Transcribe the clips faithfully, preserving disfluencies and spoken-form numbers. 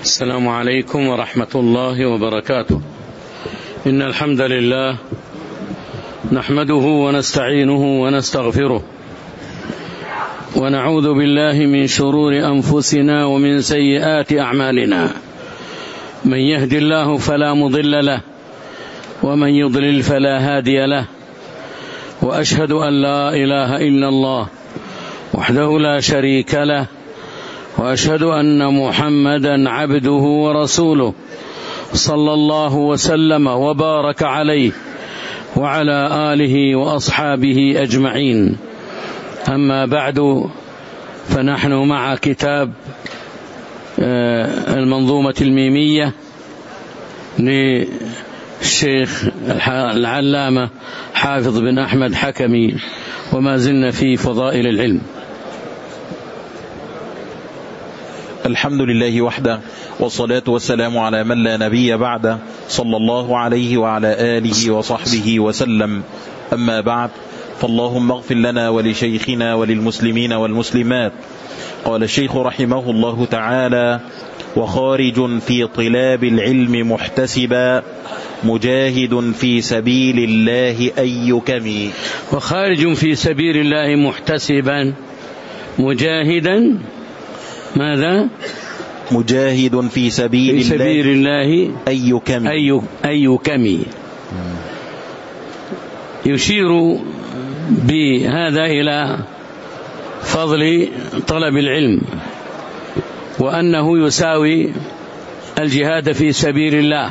السلام عليكم ورحمة الله وبركاته. إن الحمد لله نحمده ونستعينه ونستغفره، ونعوذ بالله من شرور أنفسنا ومن سيئات أعمالنا. من يهد الله فلا مضل له، ومن يضلل فلا هادي له، وأشهد أن لا إله إلا الله وحده لا شريك له، وأشهد أن محمدا عبده ورسوله صلى الله وسلم وبارك عليه وعلى آله وأصحابه أجمعين. أما بعد، فنحن مع كتاب المنظومة الميمية للشيخ العلامة حافظ بن أحمد حكمي، وما زلنا في فضائل العلم. الحمد لله وحده، والصلاة والسلام على من لا نبي بعده، صلى الله عليه وعلى آله وصحبه وسلم. أما بعد، فاللهم اغفر لنا ولشيخنا وللمسلمين والمسلمات. قال الشيخ رحمه الله تعالى: وخارج في طلاب العلم محتسبا، مجاهد في سبيل الله أي كمي. وخارج في سبيل الله محتسبا، مجاهدا ماذا؟ مجاهد في سبيل, في سبيل الله, الله أي كمي. أي, أي كمي. يشير بهذا إلى فضل طلب العلم، وأنه يساوي الجهاد في سبيل الله.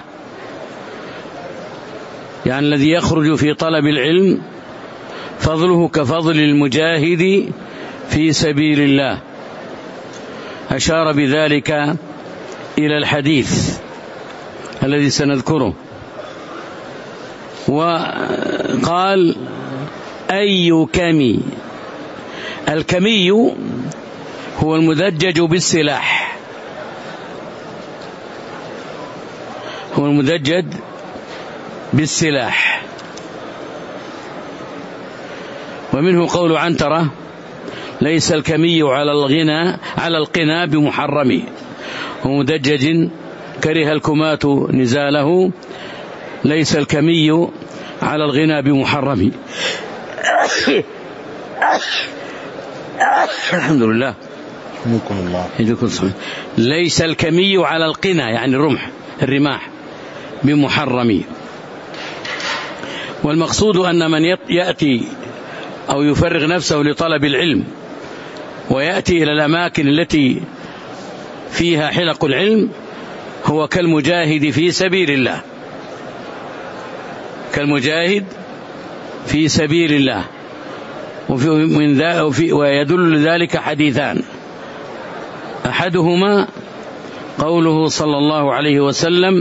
يعني الذي يخرج في طلب العلم فضله كفضل المجاهد في سبيل الله. أشار بذلك إلى الحديث الذي سنذكره، وقال: أي كمي. الكمي هو المدجج بالسلاح، هو المدجج بالسلاح. ومنه قول عنترة: ليس الكمي على الغنى على القنا بمحرم، ومدجج كره الكماة نزاله، ليس الكمي على الغنى بمحرم. الحمد لله. ليس الكمي على القنا يعني الرمح الرماح بمحرم. والمقصود أن من يأتي أو يفرغ نفسه لطلب العلم ويأتي إلى الأماكن التي فيها حلق العلم هو كالمجاهد في سبيل الله، كالمجاهد في سبيل الله. وفي من ذا وفي ويدل لذلك حديثان: أحدهما قوله صلى الله عليه وسلم: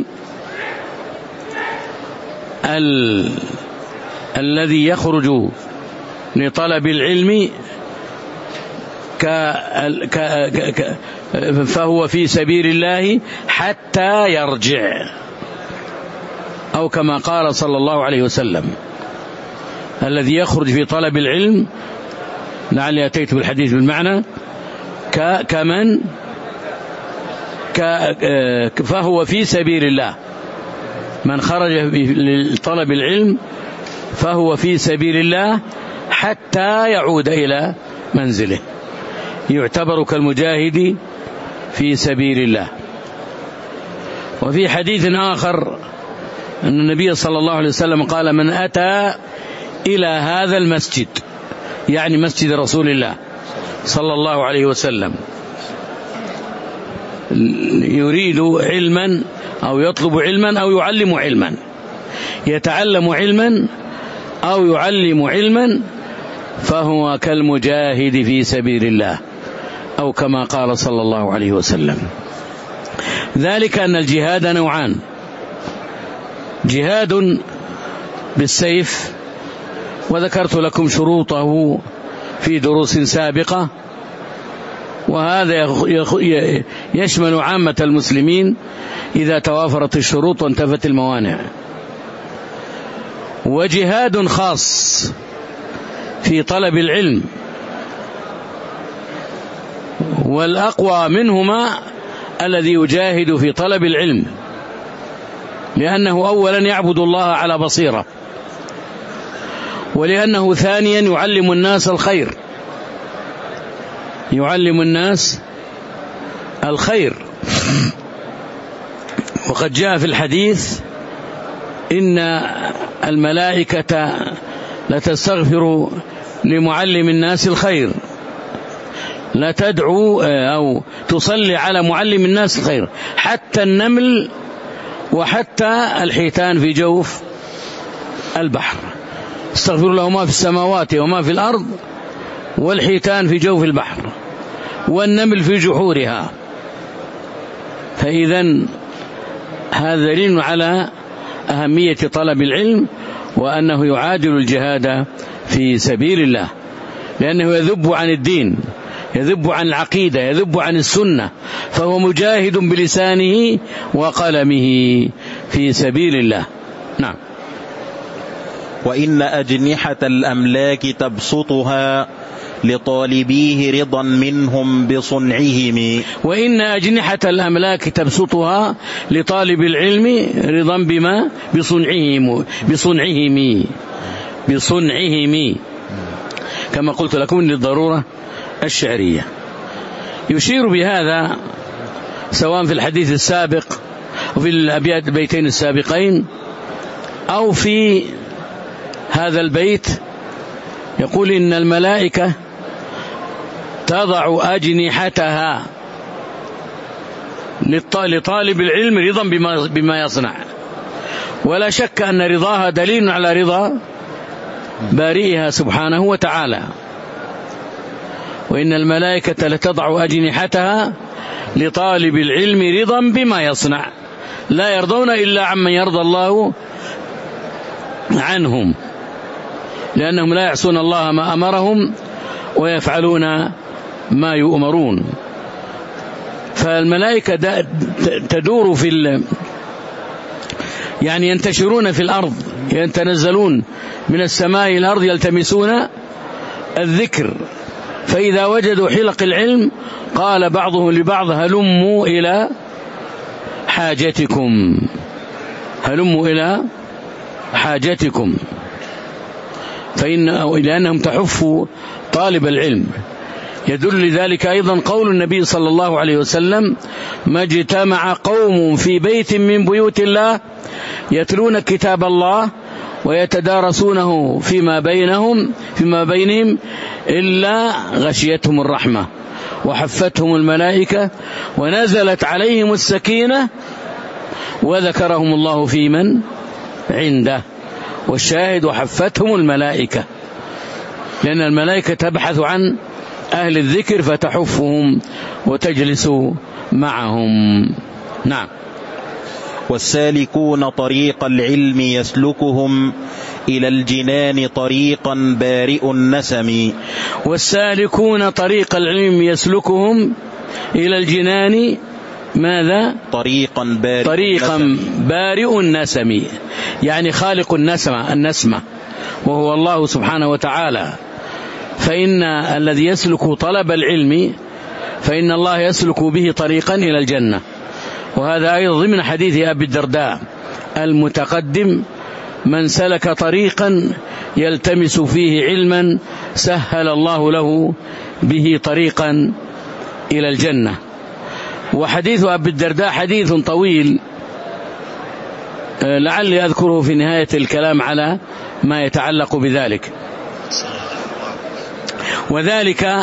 ال... الذي يخرج لطلب العلم ك... ك... ك... فهو في سبيل الله حتى يرجع، أو كما قال صلى الله عليه وسلم: الذي يخرج في طلب العلم، لعلي أتيت بالحديث بالمعنى، ك... كمن ك... فهو في سبيل الله. من خرج لطلب العلم فهو في سبيل الله حتى يعود إلى منزله، يعتبر كالمجاهد في سبيل الله. وفي حديث آخر أن النبي صلى الله عليه وسلم قال: من أتى إلى هذا المسجد، يعني مسجد رسول الله صلى الله عليه وسلم، يريد علما أو يطلب علما أو يعلم علما، يتعلم علما أو يعلم علما، فهو كالمجاهد في سبيل الله، أو كما قال صلى الله عليه وسلم. ذلك أن الجهاد نوعان: جهاد بالسيف، وذكرت لكم شروطه في دروس سابقة، وهذا يشمل عامة المسلمين إذا توافرت الشروط وانتفت الموانع. وجهاد خاص في طلب العلم، والأقوى منهما الذي يجاهد في طلب العلم، لأنه أولا يعبد الله على بصيرة، ولأنه ثانيا يعلم الناس الخير، يعلم الناس الخير. وقد جاء في الحديث إن الملائكة لتستغفر لمعلم الناس الخير، لا تدعو أو تصلي على معلم الناس الخير، حتى النمل وحتى الحيتان في جوف البحر استغفر له ما في السماوات وما في الأرض، والحيتان في جوف البحر، والنمل في جحورها. فإذن هذا دليل على أهمية طلب العلم، وأنه يعادل الجهاد في سبيل الله، لأنه يذب عن الدين، يذب عن العقيدة، يذب عن السنة، فهو مجاهد بلسانه وقلمه في سبيل الله. نعم. وإن أجنحة الأملاك تبسطها لطالبيه رضا منهم بصنعهم. وإن أجنحة الأملاك تبسطها لطالب العلم رضا بما بصنعهم بصنعهم بصنعهم كما قلت لكم للضرورة الشعرية. يشير بهذا سواء في الحديث السابق وفي الأبيات البيتين السابقين أو في هذا البيت، يقول إن الملائكة تضع أجنحتها لطالب العلم رضا بما, بما يصنع، ولا شك أن رضاها دليل على رضا بارئها سبحانه وتعالى. وإن الملائكة لتضع أجنحتها لطالب العلم رضا بما يصنع، لا يرضون إلا عمن يرضى الله عنهم، لأنهم لا يعصون الله ما أمرهم ويفعلون ما يؤمرون. فالملائكة تدور في ال... يعني ينتشرون في الأرض، يتنزلون من السماء إلى الأرض يلتمسون الذكر، فإذا وجدوا حلق العلم قال بعضهم لبعض هلموا إلى حاجتكم، هلموا إلى حاجتكم، فإن لأنهم تحفوا طالب العلم. يدل لذلك أيضا قول النبي صلى الله عليه وسلم: ما اجتمع قوم في بيت من بيوت الله يتلون كتاب الله ويتدارسونه فيما بينهم فيما بينهم إلا غشيتهم الرحمة وحفتهم الملائكة ونزلت عليهم السكينة وذكرهم الله في من عنده. والشاهد وحفتهم الملائكة، لأن الملائكة تبحث عن أهل الذكر فتحفهم وتجلس معهم. نعم. والسالكون طريق العلم يسلكهم إلى الجنان طريقا بارئ النسم. والسالكون طريق العلم يسلكهم إلى الجنان ماذا؟ طريقا بارئ طريقا النسم. بارئ النسم، يعني خالق النسمة النسمة وهو الله سبحانه وتعالى. فإن الذي يسلك طلب العلم فإن الله يسلك به طريقا إلى الجنة. وهذا أيضا ضمن حديث أبي الدرداء المتقدم: من سلك طريقا يلتمس فيه علما سهل الله له به طريقا إلى الجنة. وحديث أبي الدرداء حديث طويل لعلي أذكره في نهاية الكلام على ما يتعلق بذلك. وذلك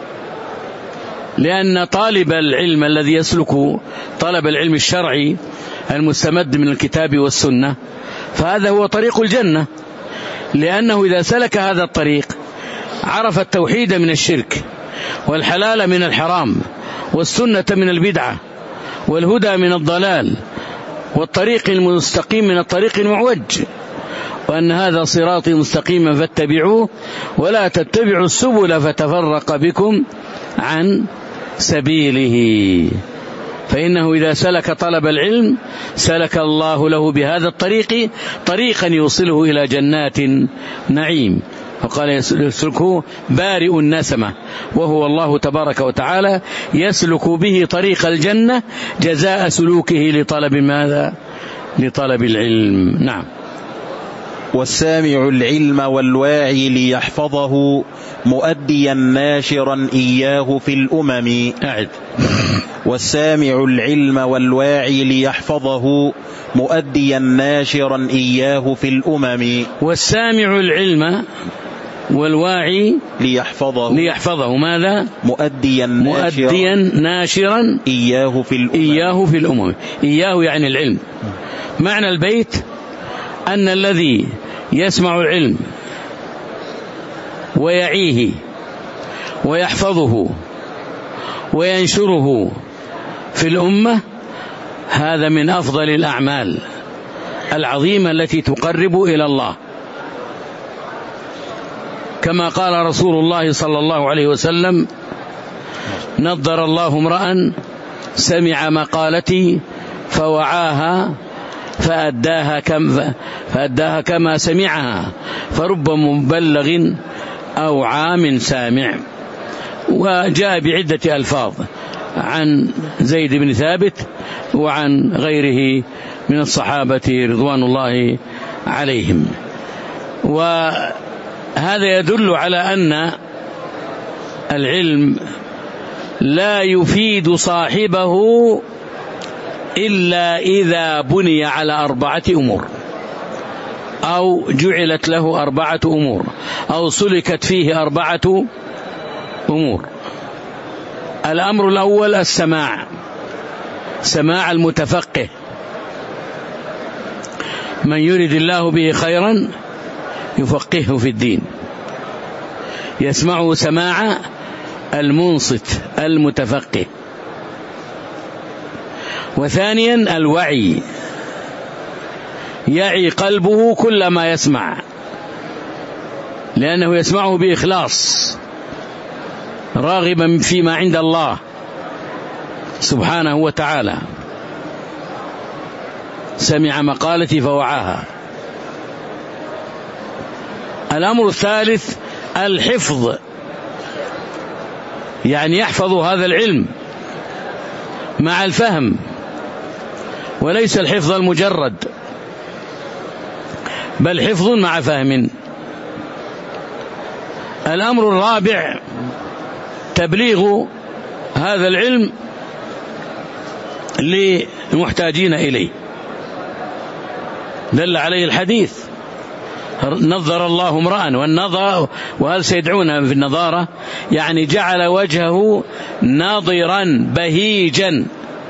لأن طالب العلم الذي يسلك طلب العلم الشرعي المستمد من الكتاب والسنة فهذا هو طريق الجنة، لأنه إذا سلك هذا الطريق عرف التوحيد من الشرك والحلال من الحرام والسنة من البدعة والهدى من الضلال والطريق المستقيم من الطريق المعوج، وأن هذا صراطي مستقيما فاتبعوه ولا تتبعوا السبل فتفرق بكم عن سبيله. فإنه إذا سلك طلب العلم سلك الله له بهذا الطريق طريقا يوصله إلى جنات نعيم. فقال يسلكه بارئ النسمة، وهو الله تبارك وتعالى يسلك به طريق الجنة جزاء سلوكه لطلب ماذا؟ لطلب العلم. نعم. والسامع العلم والواعي ليحفظه مؤديا ناشرا إياه في الأمم. أعد. والسامع العلم والواعي ليحفظه مؤديا ناشرا إياه في الأمم. والسامع العلم والواعي ليحفظه ليحفظه ماذا؟ مؤديا ناشرا, مؤديا ناشرا إياه في الأمم. إياه في الأمم. إياه يعني العلم. معنى البيت أن الذي يسمع العلم ويعيه ويحفظه وينشره في الأمة هذا من أفضل الأعمال العظيمة التي تقرب إلى الله، كما قال رسول الله صلى الله عليه وسلم: نضر الله امرأ سمع مقالتي فوعاها فأداها, كم فأداها كما سمعها فرب مبلغ أو عام سامع. وجاء بعدة ألفاظ عن زيد بن ثابت وعن غيره من الصحابة رضوان الله عليهم. وهذا يدل على أن العلم لا يفيد صاحبه إلا إذا بني على أربعة أمور، أو جعلت له أربعة أمور، أو سلكت فيه أربعة أمور. الأمر الأول السماع، سماع المتفقه، من يريد الله به خيرا يفقهه في الدين، يسمعه سماع المنصت المتفقه. وثانيا الوعي، يعي قلبه كل ما يسمع لأنه يسمعه بإخلاص راغبا فيما عند الله سبحانه وتعالى. سمع مقالتي فوعاها. الأمر الثالث الحفظ، يعني يحفظ هذا العلم مع الفهم، وليس الحفظ المجرد، بل حفظ مع فهم. الأمر الرابع تبليغ هذا العلم للمحتاجين إليه، دل عليه الحديث: نظر الله امرأ. والنظر، وهل سيدعون في النظارة يعني جعل وجهه ناضرا بهيجا.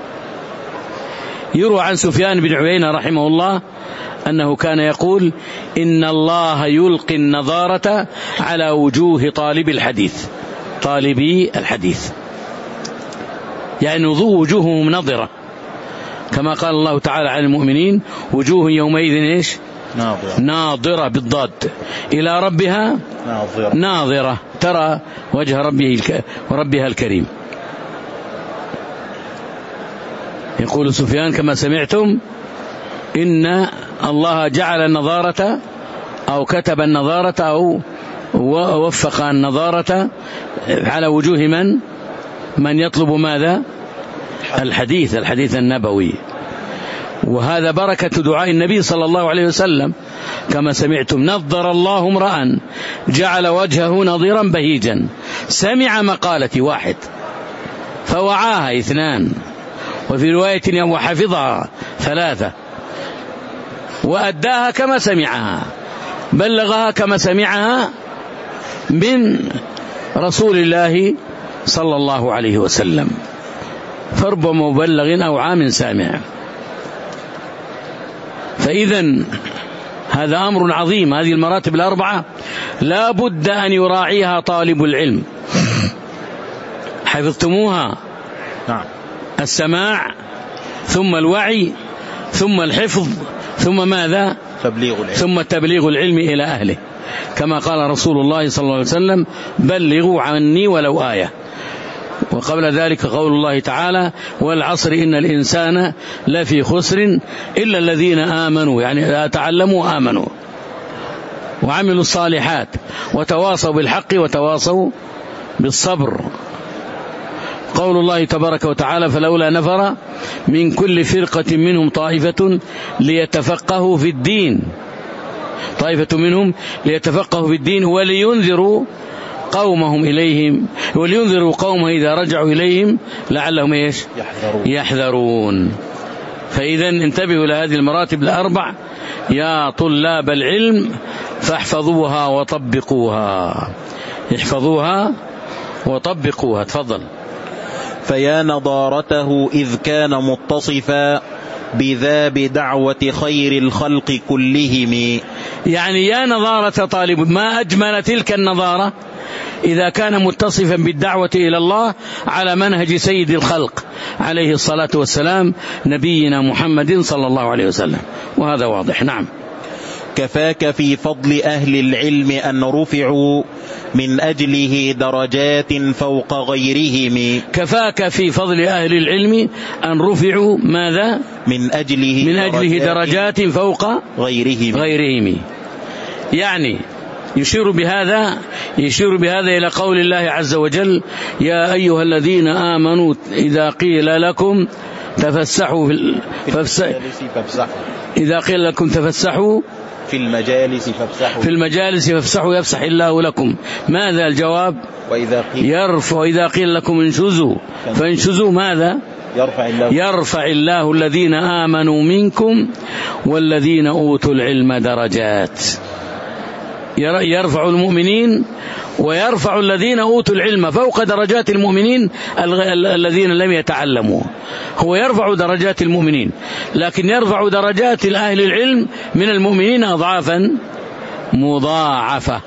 يروى عن سفيان بن عيينة رحمه الله أنه كان يقول: إن الله يلقي النظارة على وجوه طالب الحديث، طالبي الحديث، يعني وجوههم نظرة، كما قال الله تعالى عن المؤمنين: وجوه يومئذ إيش؟ ناظرة, ناظرة بالضاد إلى ربها ناظرة, ناظرة ترى وجه ربه وربها الكريم. يقول سفيان كما سمعتم: إن الله جعل النظارة أو كتب النظارة أو ووفق النظارة على وجوه من من يطلب ماذا؟ الحديث الحديث النبوي. وهذا بركة دعاء النبي صلى الله عليه وسلم كما سمعتم: نظر الله امرأ جعل وجهه نظيرا بهيجا سمع مقالتي واحد فوعاها اثنان، وفي رواية وحفظها ثلاثة، وأداها كما سمعها، بلغها كما سمعها من رسول الله صلى الله عليه وسلم، فرب مبلغ أو عام سامع. فإذن هذا أمر عظيم. هذه المراتب الأربعة لا بد أن يراعيها طالب العلم. حفظتموها؟ نعم. السماع، ثم الوعي، ثم الحفظ، ثم ماذا؟ تبليغ العلم. ثم تبليغ العلم إلى أهله، كما قال رسول الله صلى الله عليه وسلم: بلغوا عني ولو آية. وقبل ذلك قول الله تعالى: والعصر إن الإنسان لفي خسر إلا الذين آمنوا، يعني تعلموا آمنوا. وعملوا الصالحات وتواصوا بالحق وتواصوا بالصبر. قول الله تبارك وتعالى: فلولا نفر من كل فرقة منهم طائفة ليتفقهوا في الدين طائفة منهم ليتفقهوا في الدين ولينذروا قومهم إليهم ولينذروا قومهم إذا رجعوا إليهم لعلهم إيش؟ يحذرون, يحذرون. فإذا انتبهوا لهذه المراتب الأربع يا طلاب العلم، فاحفظوها وطبقوها. احفظوها وطبقوها. تفضل. فيا نضارته إذ كان متصفا بذا بدعوة خير الخلق كلهم. يعني يا نظارة طالب، ما أجمل تلك النظارة إذا كان متصفا بالدعوة إلى الله على منهج سيد الخلق عليه الصلاة والسلام نبينا محمد صلى الله عليه وسلم، وهذا واضح. نعم. كفاك في فضل أهل العلم أن رفعوا من أجله درجات فوق غيرهم. كفاك في فضل أهل العلم أن رفعوا ماذا؟ من أجله من أجله درجات فوق غيرهم غيرهم. يعني يشير بهذا يشير بهذا إلى قول الله عز وجل: يا أيها الذين آمنوا إذا قيل لكم تفسحوا في المجالس فافسحوا إذا قيل لكم تفسحوا في المجالس فافسحوا في المجالس فافسحوا يفسح الله لكم. ماذا الجواب؟ وإذا قيل يرفع وإذا قيل لكم انشزوا فانشزوا ماذا؟ يرفع الله يرفع الله الذين آمنوا منكم والذين أوتوا العلم درجات. يرفع المؤمنين ويرفع الذين أوتوا العلم فوق درجات المؤمنين الذين لم يتعلموا. هو يرفع درجات المؤمنين، لكن يرفع درجات أهل العلم من المؤمنين أضعافا مضاعفة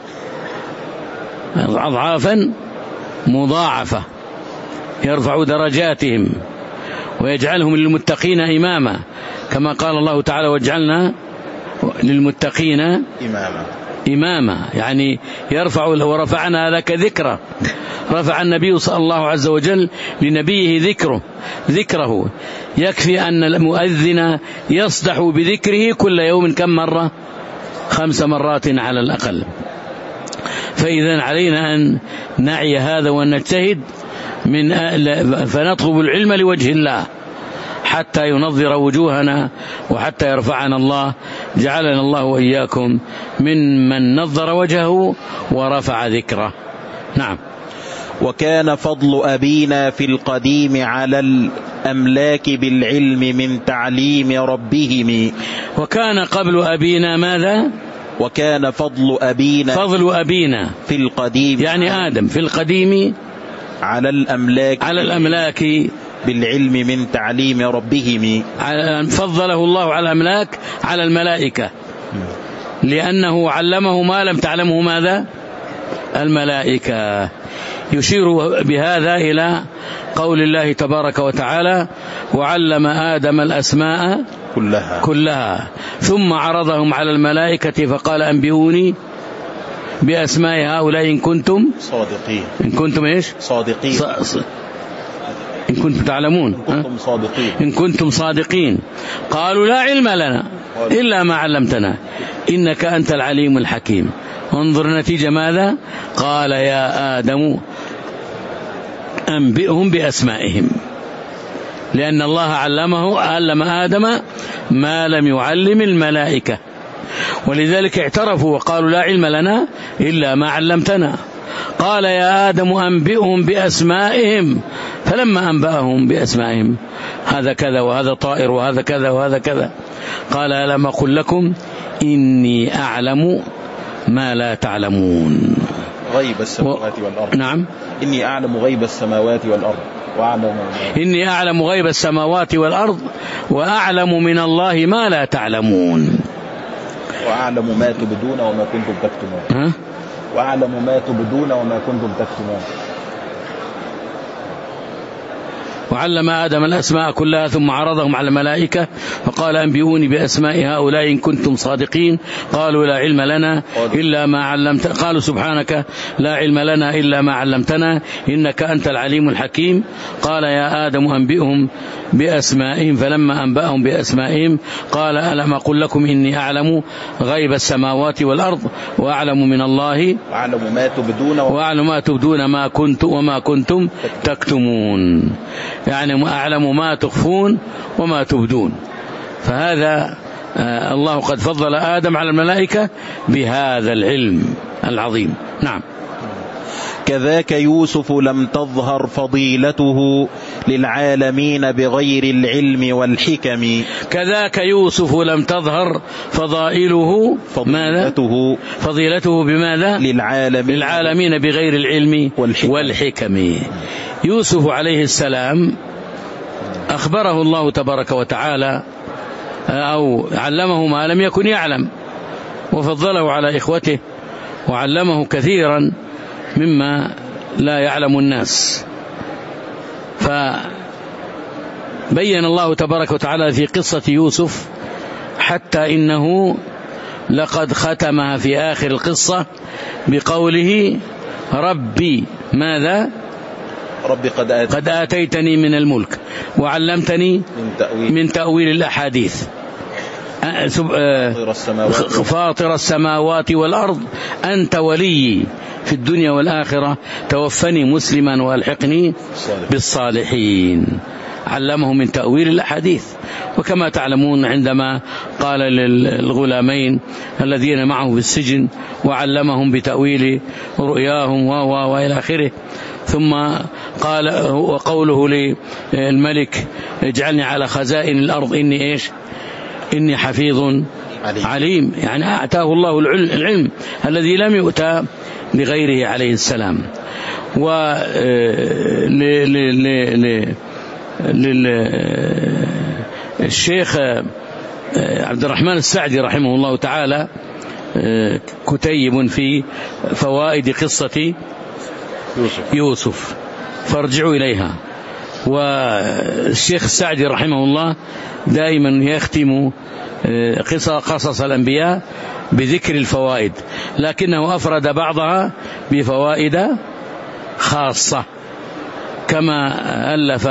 أضعافا مضاعفة. يرفع درجاتهم ويجعلهم للمتقين إماما، كما قال الله تعالى: واجعلنا للمتقين إماما إماما. يعني يرفع ورفعنا لك ذكره. رفع النبي صلى الله عز وجل لنبيه ذكره ذكره يكفي أن المؤذن يصدح بذكره كل يوم كم مرة؟ خمس مرات على الأقل. فإذا علينا أن نعي هذا ونجتهد من فنطلب العلم لوجه الله حتى ينظر وجوهنا وحتى يرفعنا الله. جعلنا الله وإياكم من من نظر وجهه ورفع ذكره. نعم. وكان فضل أبينا في القديم على الأملاك بالعلم من تعليم ربهم. وكان قبل أبينا ماذا؟ وكان فضل أبينا فضل أبينا في القديم يعني آدم في القديم على الأملاك على الأملاك بالعلم من تعليم ربهم. فضله الله على الأملاك على الملائكة لأنه علمه ما لم تعلمه ماذا؟ الملائكة. يشير بهذا إلى قول الله تبارك وتعالى: وعلم آدم الأسماء كلها كلها ثم عرضهم على الملائكة فقال أنبئوني بأسماء هؤلاء إن كنتم صادقين. إن كنتم إيش؟ صادقين. ص... ص... إن كنتم تعلمون. إن كنتم صادقين. إن كنتم صادقين. قالوا لا علم لنا إلا ما علمتنا إنك أنت العليم الحكيم. انظر النتيجة ماذا؟ قال يا آدم أنبئهم بأسمائهم، لأن الله علمه علم آدم ما لم يعلم الملائكة، ولذلك اعترفوا وقالوا لا علم لنا إلا ما علمتنا. قال يا آدم أنبئهم بأسمائهم، فلما أنبأهم بأسمائهم هذا كذا وهذا طائر وهذا كذا وهذا كذا قال ألم أقل لكم إني أعلم ما لا تعلمون. غيب السماوات و... والأرض. نعم. إني أعلم غيب السماوات والأرض وأعلم إني أعلم غيب السماوات والأرض وأعلم من الله ما لا تعلمون. وأعلم ما تبدون وما كنتم تكتمون. ها؟ وأعلم ما تبدون وما كنتم تكتمون. وعلم آدم الأسماء كلها ثم عرضهم على الملائكة فقال أنبئوني بأسماء هؤلاء إن كنتم صادقين قالوا لا علم لنا إلا ما علمت قالوا سبحانك لا علم لنا إلا ما علمتنا إنك أنت العليم الحكيم. قال يا آدم أنبئهم بأسمائهم فلما أنبأهم بأسمائهم قال ألم أقل لكم إني أعلم غيب السماوات والأرض وأعلم من الله وأعلم ما تبدون وأعلم ما تبدون ما كنت وما كنتم تكتمون، يعني أعلم ما تخفون وما تبدون. فهذا آه الله قد فضل آدم على الملائكة بهذا العلم العظيم. نعم. كذاك يوسف لم تظهر فضيلته للعالمين بغير العلم والحكم. كذاك يوسف لم تظهر فضائله فضيلته فضيلته بماذا؟ للعالمين, للعالمين بغير العلم والحكم. والحكم. يوسف عليه السلام أخبره الله تبارك وتعالى أو علمه ما لم يكن يعلم وفضله على إخوته وعلمه كثيرا مما لا يعلم الناس. فبين الله تبارك وتعالى في قصة يوسف حتى إنه لقد ختمها في آخر القصة بقوله ربي ماذا؟ ربي قد, آت... قد آتيتني من الملك وعلمتني من تأويل, من تأويل الأحاديث فاطر السماوات والأرض أنت ولي في الدنيا والآخرة توفني مسلما وألحقني بالصالحين. علمه من تأويل الأحاديث. وكما تعلمون عندما قال للغلامين الذين معه في السجن وعلمهم بتأويل رؤياهم وإلى آخره، ثم قال وقوله للملك اجعلني على خزائن الأرض إني إيش إني حفيظ عليم, عليم. يعني أعطاه الله العلم الذي لم يؤتى لغيره عليه السلام. وللشيخ عبد الرحمن السعدي رحمه الله تعالى كتيب في فوائد قصة يوسف, يوسف فارجعوا إليها. والشيخ السعدي رحمه الله دائما يختم قصص الأنبياء بذكر الفوائد، لكنه أفرد بعضها بفوائد خاصة، كما ألف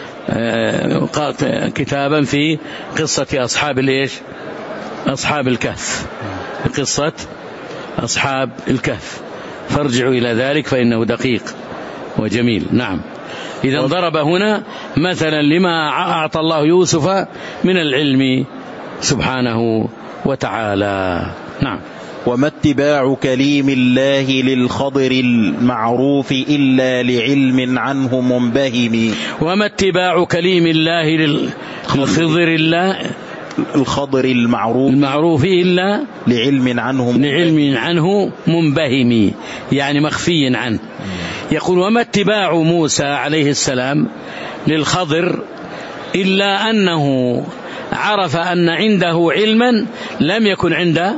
كتابا في قصة أصحاب الإيش أصحاب الكهف، قصة أصحاب الكهف، فارجعوا إلى ذلك فإنه دقيق وجميل. نعم. إذا ضرب هنا مثلا لما أعطى الله يوسف من العلم سبحانه وتعالى. نعم. وما اتباع كليم الله للخضر المعروف إلا لعلم عنه منبهم. وما اتباع كليم الله للخضر الله الخضر المعروف المعروف إلا لعلم عنه لعلم عنه منبهم، يعني مخفي عنه. يقول وما اتباع موسى عليه السلام للخضر إلا أنه عرف أن عنده علما لم يكن عند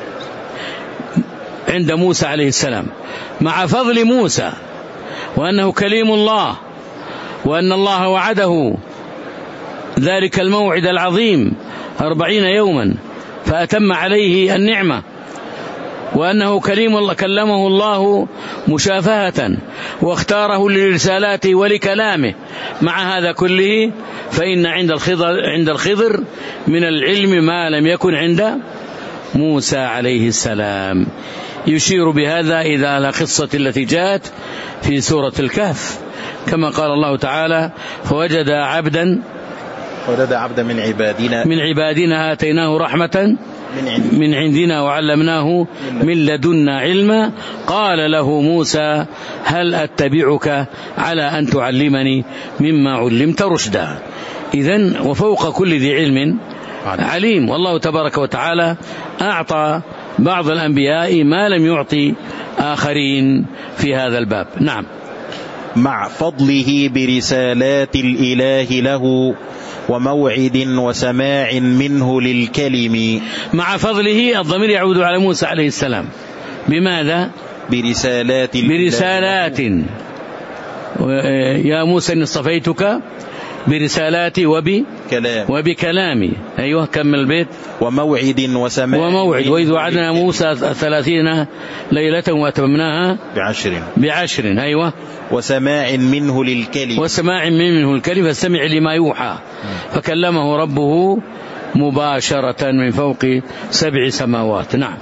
عند موسى عليه السلام، مع فضل موسى وأنه كليم الله وأن الله وعده ذلك الموعد العظيم أربعين يوما فأتم عليه النعمة، وأنه كليم الله كلمه الله مشافهة واختاره لرسالاته ولكلامه. مع هذا كله فإن عند الخضر, عند الخضر من العلم ما لم يكن عند موسى عليه السلام. يشير بهذا إذا القصة التي جاءت في سورة الكهف كما قال الله تعالى فوجد عبدا وجد عبدا من عبادنا من عبادنا آتيناه رحمة من عندنا وعلمناه من لدنا علما قال له موسى هل أتبعك على أن تعلمني مما علمت رشدا. إذن وفوق كل ذي علم عليم. والله تبارك وتعالى أعطى بعض الأنبياء ما لم يعطي آخرين في هذا الباب. نعم. مع فضله برسالات الإله له وموعد وسماع منه للكلم. مع فضله الضمير يعود على موسى عليه السلام. بماذا؟ برسالات برسالات يا موسى إني اصطفيتك برسالاتي وب كلام وبكلامي. أيوة كمل البيت. وموعد وسماع وموعد وإذ وعدنا موسى ثلاثين ليلة وأتممناها بعشر بعشر. أيوة وسماع منه للكلم وسماع منه الكلم فاستمع لما يوحى. فكلمه ربه مباشرة من فوق سبع سماوات. نعم.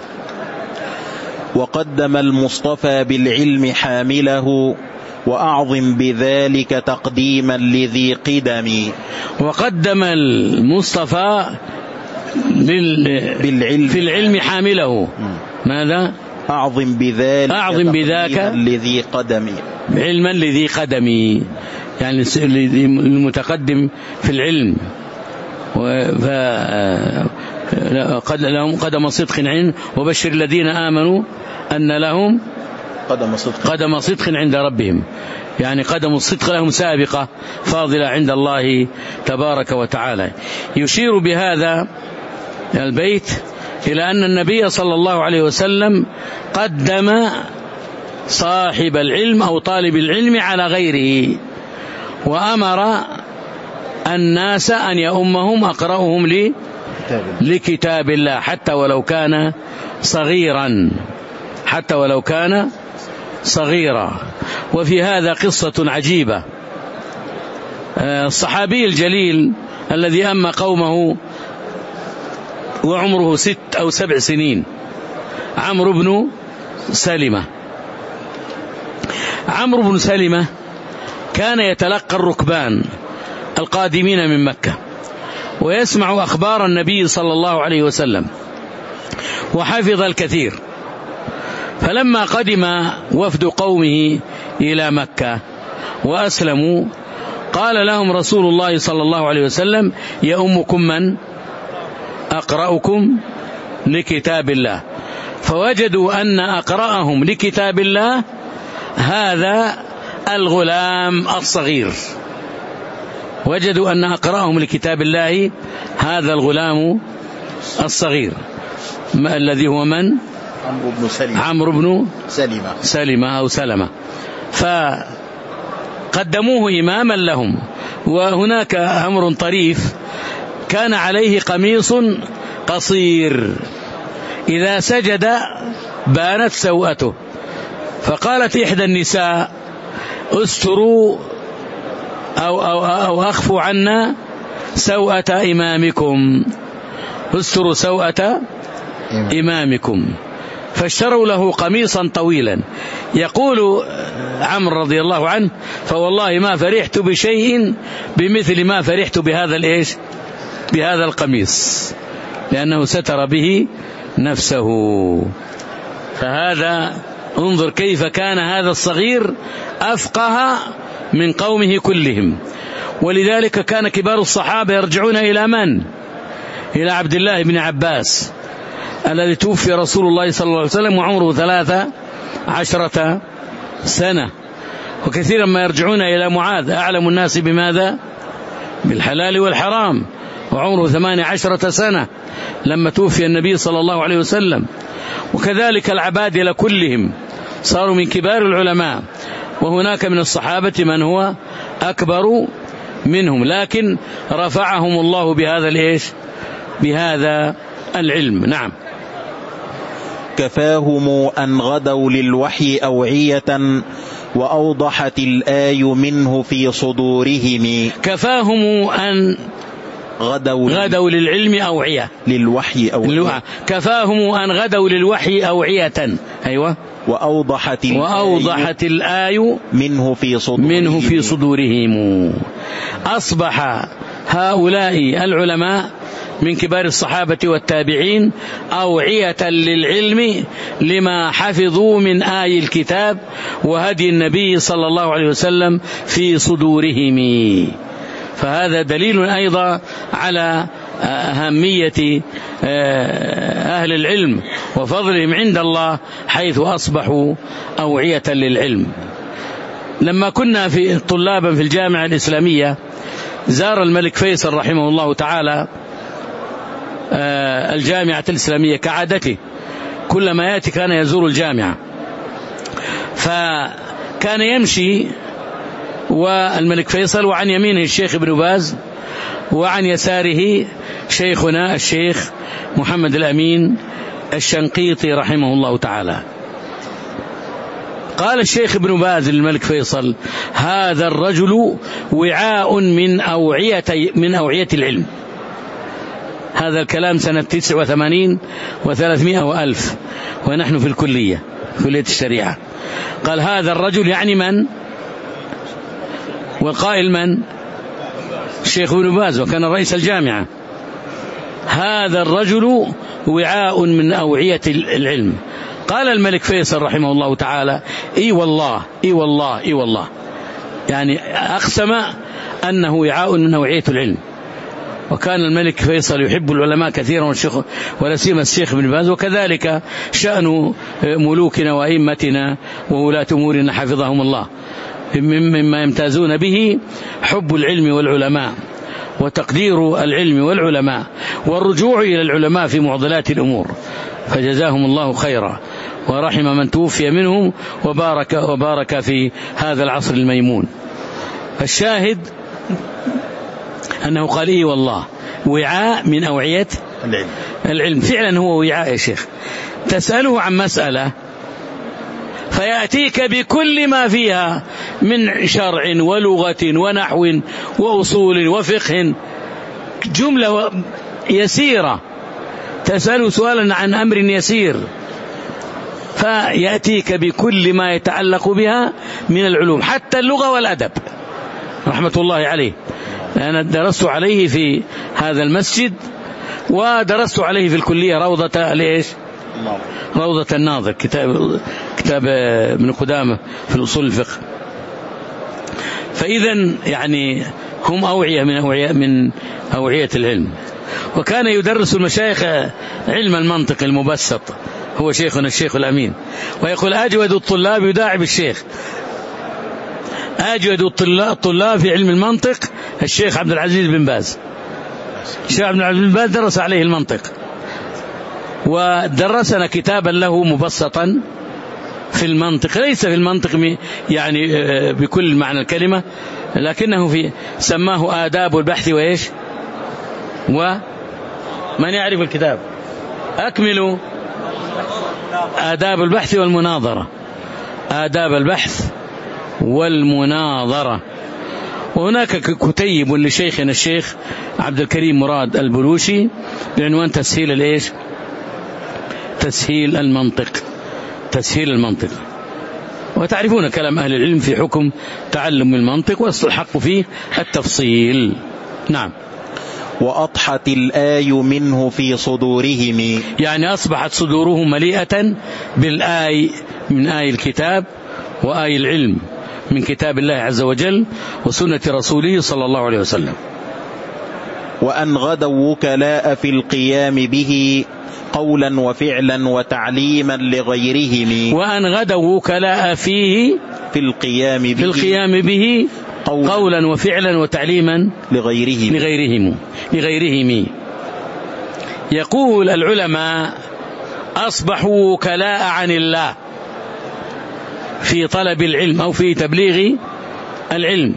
وقدم المصطفى بالعلم حامله وأعظم بذلك تقديما لذي قدم. وقدم المصطفى بالعلم في العلم حامله. ماذا؟ أعظم بذلك أعظم بذاك لذي قدم علما لذي قدم، يعني المتقدم في العلم. قد لهم قدم صدق عند وبشر الذين آمنوا أن لهم قدم صدق قدم صدق عند ربهم، يعني قدم الصدق لهم سابقة فاضلة عند الله تبارك وتعالى. يشير بهذا البيت إلى أن النبي صلى الله عليه وسلم قدم صاحب العلم أو طالب العلم على غيره، وأمر الناس أن يؤمهم أقرأهم لكتاب الله حتى ولو كان صغيرا حتى ولو كان صغيرا. وفي هذا قصة عجيبة. الصحابي الجليل الذي أما قومه وعمره ست أو سبع سنين، عمرو بن سلمة. عمرو بن سلمة كان يتلقى الركبان القادمين من مكة ويسمع أخبار النبي صلى الله عليه وسلم وحفظ الكثير. فلما قدم وفد قومه إلى مكة وأسلموا قال لهم رسول الله صلى الله عليه وسلم: يؤمكم من؟ أقرأكم لكتاب الله. فوجدوا أن أقرأهم لكتاب الله هذا الغلام الصغير، وجدوا أن أقرأهم لكتاب الله هذا الغلام الصغير الذي هو من؟ عمرو بن سلمة عمرو بن سلمة سلمة أو سلمة. فقدموه إماما لهم. وهناك أمر طريف، كان عليه قميص قصير إذا سجد بانت سوءته، فقالت إحدى النساء: استروا أو, أو, أو أخفوا عنا سوءة إمامكم، استروا سوءة إمامكم. فاشتروا له قميصا طويلا. يقول عمرو رضي الله عنه: فوالله ما فرحت بشيء بمثل ما فرحت بهذا الإيش بهذا القميص، لأنه ستر به نفسه. فهذا انظر كيف كان هذا الصغير أفقه من قومه كلهم. ولذلك كان كبار الصحابة يرجعون إلى من؟ إلى عبد الله بن عباس الذي توفي رسول الله صلى الله عليه وسلم وعمره ثلاثة عشرة سنة. وكثيرا ما يرجعون إلى معاذ أعلم الناس بماذا؟ بالحلال والحرام، وعمره ثمانية عشرة سنة لما توفي النبي صلى الله عليه وسلم. وكذلك العبادلة كلهم صاروا من كبار العلماء، وهناك من الصحابة من هو أكبر منهم، لكن رفعهم الله بهذا الإيش بهذا العلم. نعم. كفاهم أن غدوا للوحي أوعية وأوضحت الآي منه في صدورهم. كفاهم أن غدوا, غدوا للعلم أوعية للوحي أوعية. كفاهم أن غدوا للوحي أوعية. أيوة. وأوضحت الآي, وأوضحت الآي منه في صدورهم, منه في صدورهم. أصبح هؤلاء العلماء من كبار الصحابة والتابعين أوعية للعلم لما حفظوا من آي الكتاب وهدي النبي صلى الله عليه وسلم في صدورهم. فهذا دليل أيضا على أهمية أهل العلم وفضلهم عند الله، حيث أصبحوا أوعية للعلم. لما كنا في طلابا في الجامعة الإسلامية زار الملك فيصل رحمه الله تعالى الجامعة الإسلامية كعادته، كلما يأتي كان يزور الجامعة، فكان يمشي والملك فيصل، وعن يمينه الشيخ ابن باز، وعن يساره شيخنا الشيخ محمد الأمين الشنقيطي رحمه الله تعالى. قال الشيخ ابن باز للملك فيصل: هذا الرجل وعاء من أوعية من أوعية العلم. هذا الكلام سنة تسع وثمانين وثلاثمائة وألف، ونحن في الكلية كلية الشريعة. قال هذا الرجل يعني من؟ والقائل من؟ الشيخ ابن باز، وكان رئيس الجامعة. هذا الرجل وعاء من أوعية العلم. قال الملك فيصل رحمه الله تعالى: اي والله اي والله اي والله، يعني أقسم أنه وعاء من أوعية العلم. وكان الملك فيصل يحب العلماء كثيرا، والشيخ ولا سيما الشيخ ابن باز، وكذلك شأن ملوكنا وأئمتنا وولاة أمورنا حفظهم الله. مما يمتازون به حب العلم والعلماء، وتقدير العلم والعلماء، والرجوع إلى العلماء في معضلات الأمور، فجزاهم الله خيرا ورحم من توفي منهم وبارك, وبارك في هذا العصر الميمون. الشاهد أنه قال إيه والله وعاء من أوعية العلم. العلم فعلا هو وعاء يا شيخ. تسأله عن مسألة فيأتيك بكل ما فيها من شرع ولغة ونحو وأصول وفقه، جملة يسيرة. تسأله سؤالا عن أمر يسير فيأتيك بكل ما يتعلق بها من العلوم، حتى اللغة والأدب رحمة الله عليه. أنا درست عليه في هذا المسجد، ودرست عليه في الكلية روضة ليش؟ روضة الناظر، كتاب كتاب من قدامة في الأصول الفقه. فإذا يعني هم أوعية من أوعية من أوعية العلم. وكان يدرس المشايخ علم المنطق المبسط، هو شيخنا الشيخ الأمين، ويقول أجود الطلاب يداعب الشيخ. أجود الطلاب في علم المنطق الشيخ عبد العزيز بن باز. الشيخ عبد العزيز بن باز درس عليه المنطق، ودرسنا كتابا له مبسطا في المنطق، ليس في المنطق يعني بكل معنى الكلمة، لكنه في سماه آداب البحث وإيش، ومن يعرف الكتاب أكملوا آداب البحث والمناظرة، آداب البحث والمناظرة. وهناك كتيب لشيخنا الشيخ عبد الكريم مراد البلوشي بعنوان تسهيل الإيش، تسهيل المنطق، تسهيل المنطق. وتعرفون كلام أهل العلم في حكم تعلم المنطق، والحق فيه التفصيل. نعم. وأضحت الآي منه في صدورهم، يعني أصبحت صدورهم مليئة بالآي من آي الكتاب وآي العلم من كتاب الله عز وجل وسنة رسوله صلى الله عليه وسلم. وأن غدوا وكلاء في القيام به قولا وفعلا وتعليما لغيرهم. وأن غدوا وكلاء فيه في القيام به, في القيام به قولا, قولا وفعلا وتعليما لغيرهم لغيرهم لغيرهم. يقول العلماء أصبحوا وكلاء عن الله في طلب العلم أو في تبليغ العلم.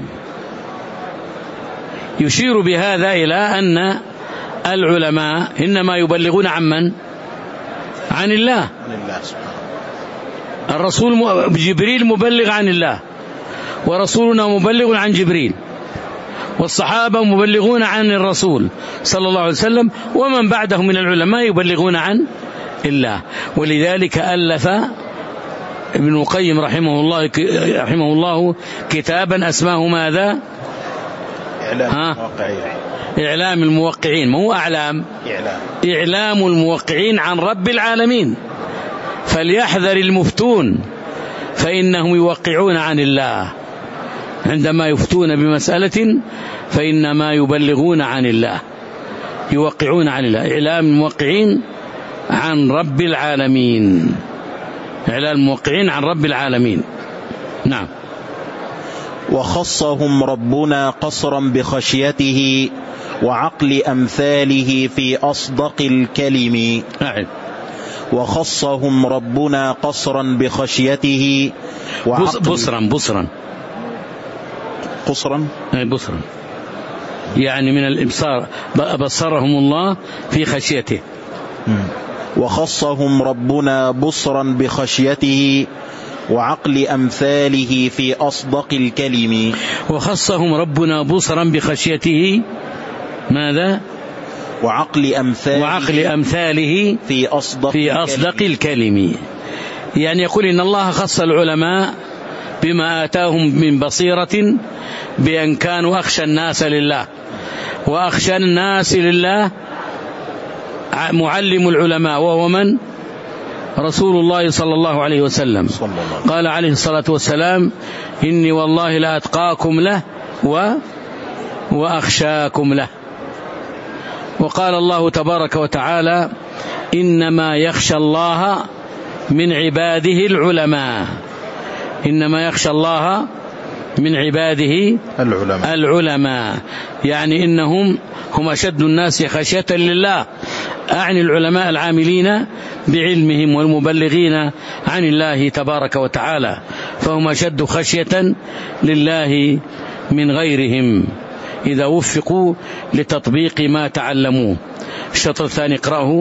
يشير بهذا إلى أن العلماء إنما يبلغون عن من؟ عن الله. الرسول جبريل مبلغ عن الله، ورسولنا مبلغ عن جبريل، والصحابة مبلغون عن الرسول صلى الله عليه وسلم، ومن بعدهم من العلماء يبلغون عن الله. ولذلك ألف ابن القيم رحمه الله رحمه الله كتابا اسماه ماذا؟ إعلام الموقعين. إعلام الموقعين، ما هو أعلام؟ إعلام. إعلام الموقعين عن رب العالمين. فليحذر المفتون فإنهم يوقعون عن الله، عندما يفتون بمسألة فإنما يبلغون عن الله، يوقعون عن الله. إعلام الموقعين عن رب العالمين، إعلام الموقعين عن رب العالمين. نعم. وخصهم ربنا قصرا بخشيته وعقل أمثاله في أصدق الكلم. نعم. وخصهم ربنا قصرا بخشيته وعقل بصرا بصرا قصرا بصرا يعني من الإبصار، بصرهم الله في خشيته. وخصهم ربنا بصرا بخشيته وعقل أمثاله في أصدق الكلم. وخصهم ربنا بصرا بخشيته ماذا؟ وعقل أمثاله, وعقل أمثاله في أصدق, في أصدق الكلم. يعني يقول إن الله خص العلماء بما آتاهم من بصيرة بأن كانوا أخشى الناس لله، وأخشى الناس لله معلم العلماء وهو من؟ رسول الله صلى الله عليه وسلم. قال عليه الصلاة والسلام إني والله لا أتقاكم له و وأخشاكم له. وقال الله تبارك وتعالى إنما يخشى الله من عباده العلماء، إنما يخشى الله من عباده العلماء, العلماء. يعني إنهم هم أشد الناس خشية لله، أعني العلماء العاملين بعلمهم والمبلغين عن الله تبارك وتعالى، فهم أشد خشية لله من غيرهم إذا وفقوا لتطبيق ما تعلموه. الشطر الثاني اقرأه.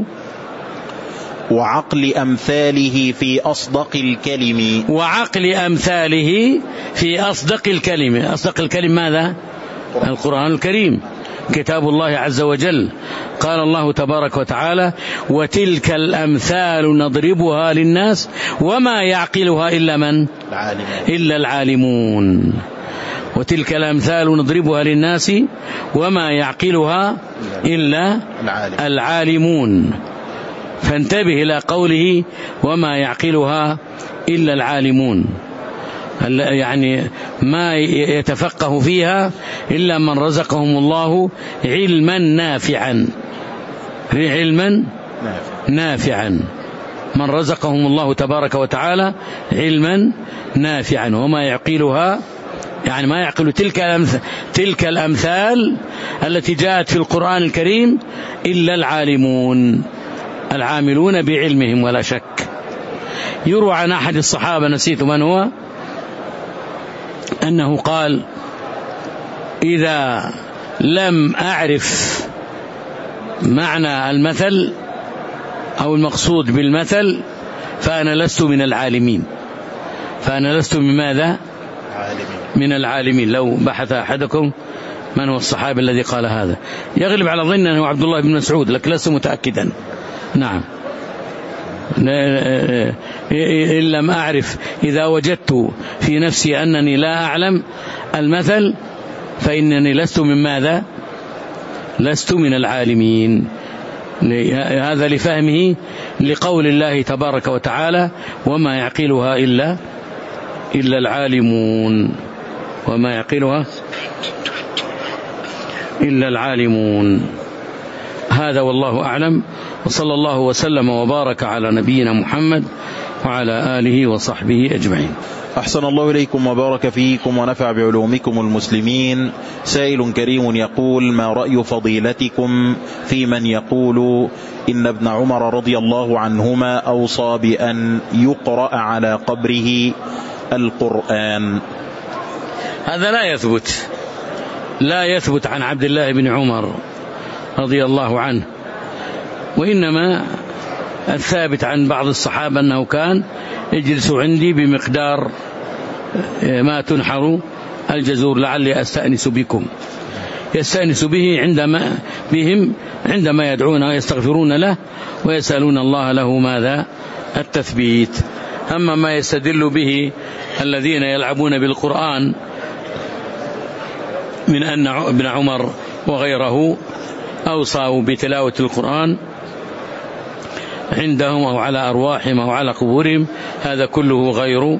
وعقل أمثاله في أصدق الكلم. وعقل أمثاله في أصدق الكلم. أصدق الكلم ماذا؟ القرآن الكريم كتاب الله عز وجل. قال الله تبارك وتعالى وتلك الأمثال نضربها للناس وما يعقلها إلا من؟ العالمون. إلا العالمون. وتلك الأمثال نضربها للناس وما يعقلها إلا العالمون. فانتبه إلى قوله وما يعقلها إلا العالمون، يعني ما يتفقه فيها إلا من رزقهم الله علما نافعا، علما نافعا، من رزقهم الله تبارك وتعالى علما نافعا. وما يعقلها يعني ما يعقل تلك الأمثال, تلك الأمثال التي جاءت في القرآن الكريم إلا العالمون العاملون بعلمهم ولا شك. يروى عن أحد الصحابة نسيت من هو أنه قال إذا لم أعرف معنى المثل أو المقصود بالمثل فأنا لست من العالمين، فأنا لست من ماذا؟ من العالمين. لو بحث أحدكم من هو الصحابي الذي قال هذا، يغلب على ظن أنه عبد الله بن مسعود لكن لست متأكدا. نعم. إن لم أعرف، إذا وجدت في نفسي أنني لا أعلم المثل فإنني لست من ماذا؟ لست من العالمين. هذا لفهمه لقول الله تبارك وتعالى وما يعقلها إلا إلا العالمون، وما يعقلها إلا العالمون. هذا والله أعلم، وصلى الله وسلم وبارك على نبينا محمد وعلى آله وصحبه أجمعين. أحسن الله إليكم وبارك فيكم ونفع بعلومكم المسلمين. سائل كريم يقول ما رأي فضيلتكم في من يقول إن ابن عمر رضي الله عنهما أوصى بأن يقرأ على قبره القرآن؟ هذا لا يثبت، لا يثبت عن عبد الله بن عمر رضي الله عنه، وإنما الثابت عن بعض الصحابة أنه كان يجلس عندي بمقدار ما تنحر الجزور لعلي أستأنس بكم، يستأنس به عندما بهم عندما يدعون ويستغفرون له ويسألون الله له ماذا؟ التثبيت. أما ما يستدل به الذين يلعبون بالقرآن من أن ابن عمر وغيره أوصوا بتلاوة القرآن عندهم أو على أرواحهم أو على قبورهم، هذا كله غير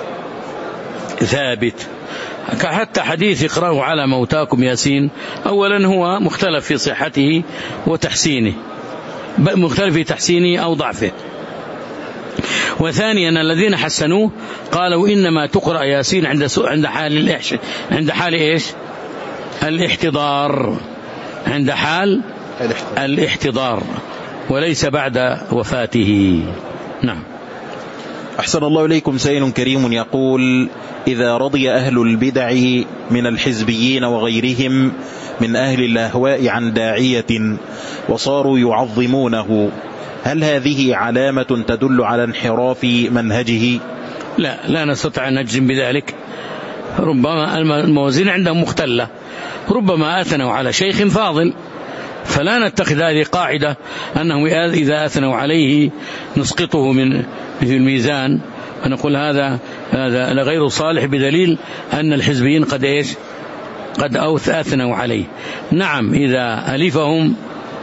ثابت. حتى حديث اقرأوا على موتاكم ياسين، أولا هو مختلف في صحته وتحسينه، مختلف في تحسينه أو ضعفه. وثانيا الذين حسنوه قالوا إنما تقرأ ياسين عند عند حال الإحش عند حال إيش؟ الاحتضار، عند حال الاحتضار وليس بعد وفاته. نعم. أحسن الله إليكم. سائل كريم يقول: إذا رضي أهل البدع من الحزبيين وغيرهم من أهل الأهواء عن داعية وصاروا يعظمونه، هل هذه علامة تدل على انحراف منهجه؟ لا، لا نستطيع أن نجزم بذلك. ربما الموازين عندهم مختلة، ربما أثنوا على شيخ فاضل، فلا نتخذ هذه قاعدة أنهم إذا أثنوا عليه نسقطه من في الميزان ونقول هذا هذا غير صالح، بدليل أن الحزبيين قد إيش قد أثنوا عليه. نعم، إذا ألفهم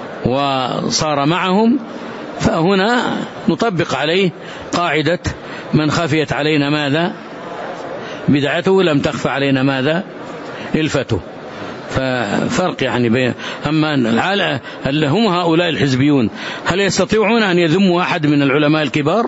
وصار معهم فهنا نطبق عليه قاعدة من خفيت علينا ماذا بدعته لم تخفى علينا ماذا إلفته. ففرق يعني بين أما العالم هم هؤلاء الحزبيون هل يستطيعون أن يذموا أحد من العلماء الكبار؟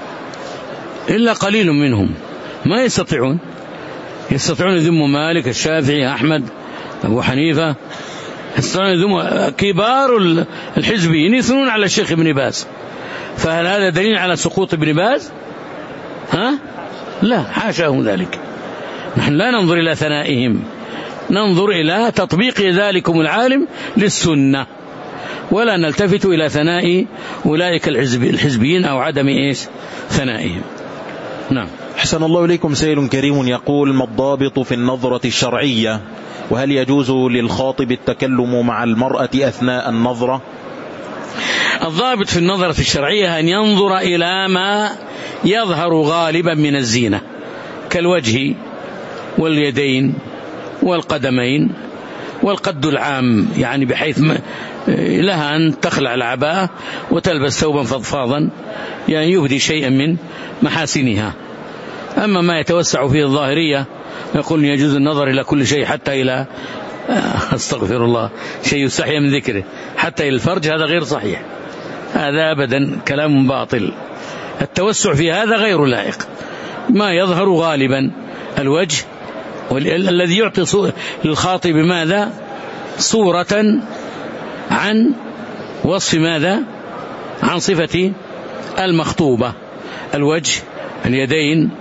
إلا قليل منهم ما يستطيعون. يستطيعون يذموا مالك، الشافعي، أحمد، أبو حنيفة، يستطيعون يذموا كبار الحزبيين يثنون على الشيخ ابن باز. فهل هذا دليل على سقوط ابن باز؟ ها؟ لا، حاشاه ذلك. نحن لا ننظر إلى ثنائهم، ننظر إلى تطبيق ذلكم العالم للسنة، ولا نلتفت إلى ثناء أولئك الحزبيين أو عدم إيش ثنائهم. نعم. أحسن الله إليكم. سائل كريم يقول: ما الضابط في النظرة الشرعية؟ وهل يجوز للخاطب التكلم مع المرأة أثناء النظرة؟ الضابط في النظرة الشرعية أن ينظر إلى ما يظهر غالبا من الزينة كالوجه واليدين والقدمين والقد العام، يعني بحيث لها أن تخلع العباءة وتلبس ثوبا فضفاضا، يعني يبدي شيئا من محاسنها. أما ما يتوسع فيه الظاهرية يقول يجوز النظر إلى كل شيء حتى إلى أستغفر الله شيء يستحي من ذكره حتى إلى الفرج، هذا غير صحيح، هذا أبدا كلام باطل. التوسع في هذا غير لائق. ما يظهر غالبا الوجه الذي يعطي للخاطب ماذا صورة عن وصف ماذا عن صفة المخطوبة، الوجه، اليدين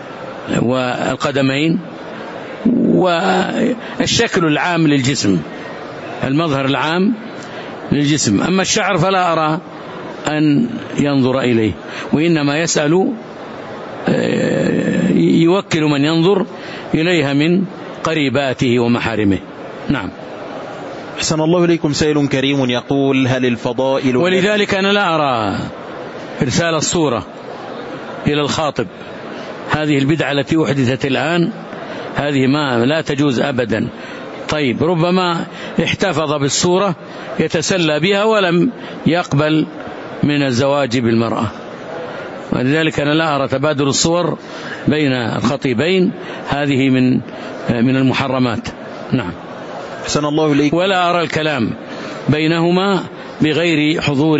والقدمين والشكل العام للجسم، المظهر العام للجسم. أما الشعر فلا أرى أن ينظر إليه، وإنما يسأل يوكل من ينظر إليها من قريباته ومحارمه. نعم. أحسن الله إليكم. سائل كريم يقول: هل الفضائل، ولذلك أنا لا أرى إرسال الصورة إلى الخاطب، هذه البدعة التي أحدثت الآن هذه ما لا تجوز أبدا. طيب، ربما احتفظ بالصورة يتسلى بها ولم يقبل من الزواج بالمرأة، ولذلك أنا لا أرى تبادل الصور بين الخطيبين، هذه من من المحرمات. نعم. أحسن الله إليك. ولا أرى الكلام بينهما بغير حضور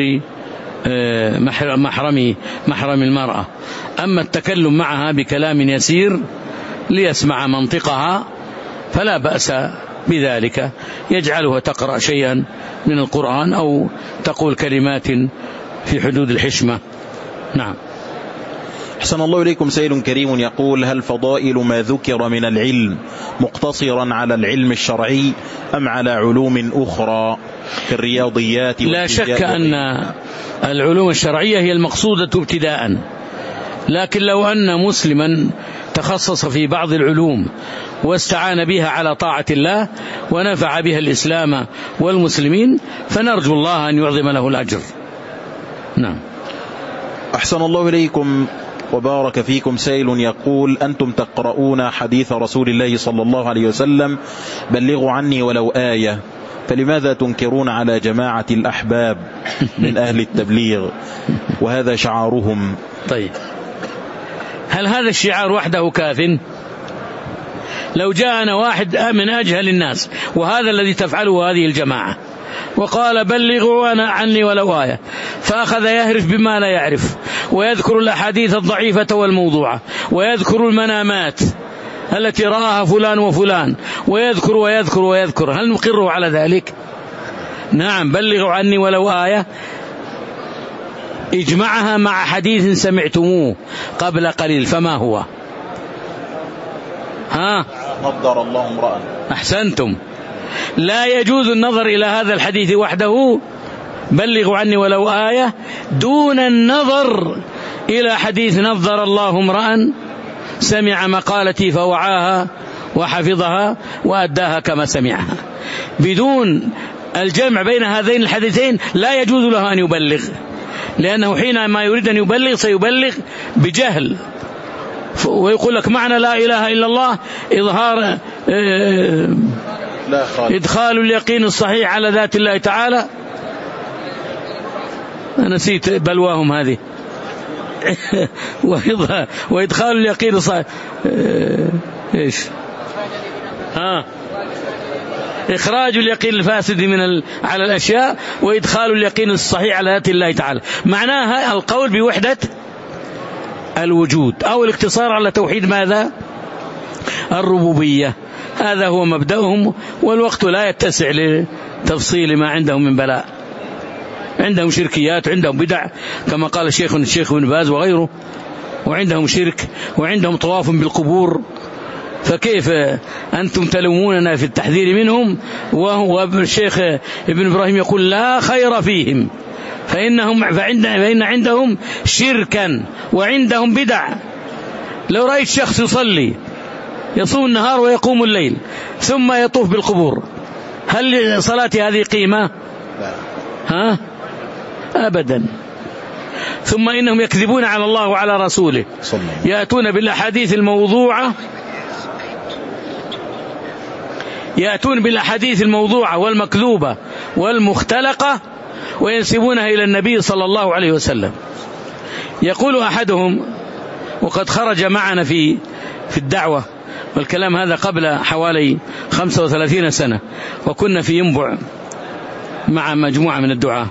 محرم محرم المرأة. أما التكلم معها بكلام يسير ليسمع منطقها فلا بأس بذلك، يجعلها تقرأ شيئا من القرآن أو تقول كلمات في حدود الحشمة. نعم. أحسن الله إليكم. سائل كريم يقول: هل فضائل ما ذكر من العلم مقتصرا على العلم الشرعي أم على علوم أخرى كالرياضيات؟ لا شك أن العلوم الشرعية هي المقصودة ابتداء، لكن لو أن مسلما تخصص في بعض العلوم واستعان بها على طاعة الله ونفع بها الإسلام والمسلمين فنرجو الله أن يعظم له الأجر. نعم. أحسن الله إليكم وبارك فيكم. سائل يقول: أنتم تقرؤون حديث رسول الله صلى الله عليه وسلم: بلغوا عني ولو آية، فلماذا تنكرون على جماعة الأحباب من أهل التبليغ وهذا شعارهم؟ طيب، هل هذا الشعار وحده كاف؟ لو جاءنا واحد من أجهل الناس وهذا الذي تفعله هذه الجماعة وقال بلغوا أنا عني ولو آية، فأخذ يهرف بما لا يعرف ويذكر الأحاديث الضعيفة والموضوعة ويذكر المنامات التي رآها فلان وفلان ويذكر ويذكر ويذكر، هل نقره على ذلك؟ نعم، بلغوا عني ولو آية، اجمعها مع حديث سمعتموه قبل قليل، فما هو؟ ها؟ نضر الله امرأ. أحسنتم. لا يجوز النظر إلى هذا الحديث وحده، بلغوا عني ولو آية، دون النظر إلى حديث نضر الله امرأ سمع مقالتي فوعاها وحفظها وأداها كما سمعها. بدون الجمع بين هذين الحديثين لا يجوز له أن يبلغ، لأنه حينما يريد أن يبلغ سيبلغ بجهل، ويقول لك معنى لا إله إلا الله إظهار إدخال اليقين الصحيح على ذات الله تعالى. نسيت بلواهم هذه. وإدخال اليقين الصحيح إيش؟ ها؟ إخراج اليقين الفاسد من ال... على الأشياء، وإدخال اليقين الصحيح على ذات الله تعالى. معناها القول بوحدة الوجود، أو الاقتصار على توحيد ماذا؟ الربوبية. هذا هو مبدأهم، والوقت لا يتسع لتفصيل ما عندهم من بلاء. عندهم شركيات، عندهم بدع كما قال الشيخ الشيخ ابن باز وغيره، وعندهم شرك، وعندهم طواف بالقبور. فكيف أنتم تلوموننا في التحذير منهم، وهو الشيخ ابن إبراهيم يقول لا خير فيهم، فإنهم فإن عندهم شركا وعندهم بدع. لو رأيت شخص يصلي يصوم النهار ويقوم الليل ثم يطوف بالقبور، هل صلاتي هذه قيمة؟ ها؟ أبدا. ثم إنهم يكذبون على الله وعلى رسوله، يأتون بالأحاديث الموضوعة يأتون بالأحاديث الموضوعة والمكذوبة والمختلقة وينسبونها إلى النبي صلى الله عليه وسلم. يقول أحدهم، وقد خرج معنا في في الدعوة، والكلام هذا قبل حوالي خمسة وثلاثين سنة، وكنا في ينبع مع مجموعة من الدعاة،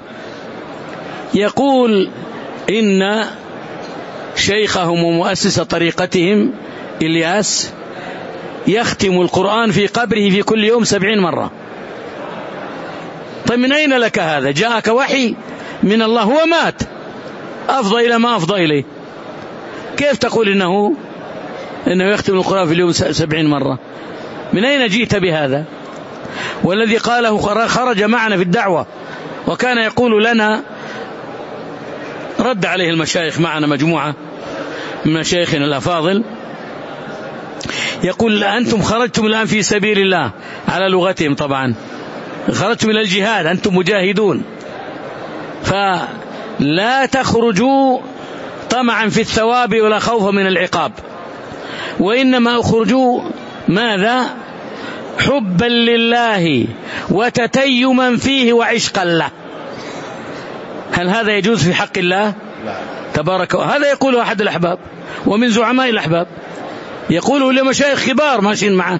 يقول إن شيخهم ومؤسس طريقتهم إلياس يختم القرآن في قبره في كل يوم سبعين مرة. طيب من أين لك هذا؟ جاءك وحي من الله، هو مات أفضى إلى ما أفضى إليه، كيف تقول إنه إنه يختم القرآن في اليوم سبعين مرة؟ من أين جئت بهذا؟ والذي قاله خرج معنا في الدعوة، وكان يقول لنا، رد عليه المشايخ معنا مجموعة من مشايخنا الأفاضل، يقول أنتم خرجتم الآن في سبيل الله، على لغتهم طبعا، خرجتم إلى الجهاد، أنتم مجاهدون، فلا تخرجوا طمعا في الثواب ولا خوفا من العقاب، وإنما أخرجوا ماذا؟ حبا لله وتتيما فيه وعشقا له. هل هذا يجوز في حق الله تبارك؟ هذا يقوله أحد الأحباب ومن زعماء الأحباب، يقوله لمشايخ كبار ماشيين معه،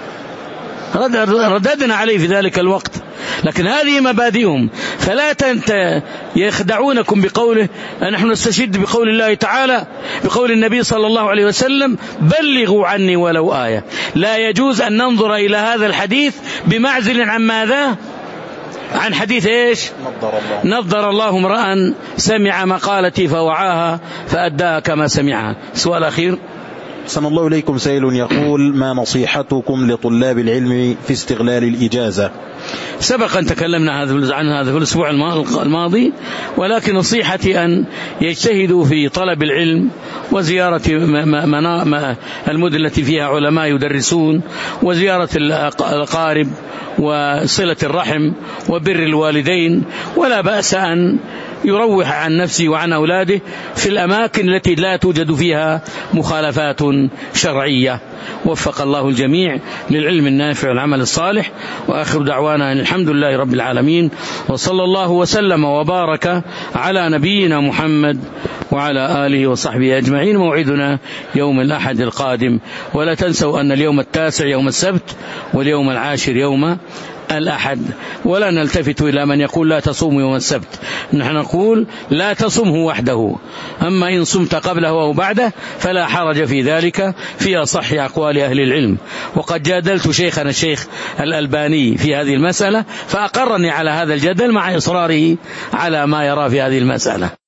رددنا عليه في ذلك الوقت، لكن هذه مبادئهم. فلا تنت يخدعونكم بقوله نحن نستشد بقول الله تعالى، بقول النبي صلى الله عليه وسلم بلغوا عني ولو آية. لا يجوز أن ننظر إلى هذا الحديث بمعزل عن ماذا؟ عن حديث إيش؟ نضر الله امرأ سمع مقالتي فوعاها فأداها كما سمعها. سؤال أخير. أحسن الله إليكم. سائل يقول ما نصيحتكم لطلاب العلم في استغلال الإجازة؟ سبق أن تكلمنا عن هذا في الأسبوع الماضي، ولكن نصيحتي أن يجتهدوا في طلب العلم وزيارة المدن التي فيها علماء يدرسون، وزيارة الأقارب، وصلة الرحم، وبر الوالدين. ولا بأس أن يروح عن نفسه وعن أولاده في الأماكن التي لا توجد فيها مخالفات شرعية. وفق الله الجميع للعلم النافع والعمل الصالح، وآخر دعوانا أن الحمد لله رب العالمين، وصلى الله وسلم وبارك على نبينا محمد وعلى آله وصحبه أجمعين. موعدنا يوم الأحد القادم، ولا تنسوا أن اليوم التاسع يوم السبت، واليوم العاشر يوم الأحد. ولا نلتفت إلى من يقول لا تصوم يوم السبت، نحن نقول لا تصمه وحده، أما إن صمت قبله أو بعده فلا حرج في ذلك، في أصح أقوال أهل العلم. وقد جادلت شيخنا الشيخ الألباني في هذه المسألة، فأقرني على هذا الجدل مع إصراره على ما يرى في هذه المسألة.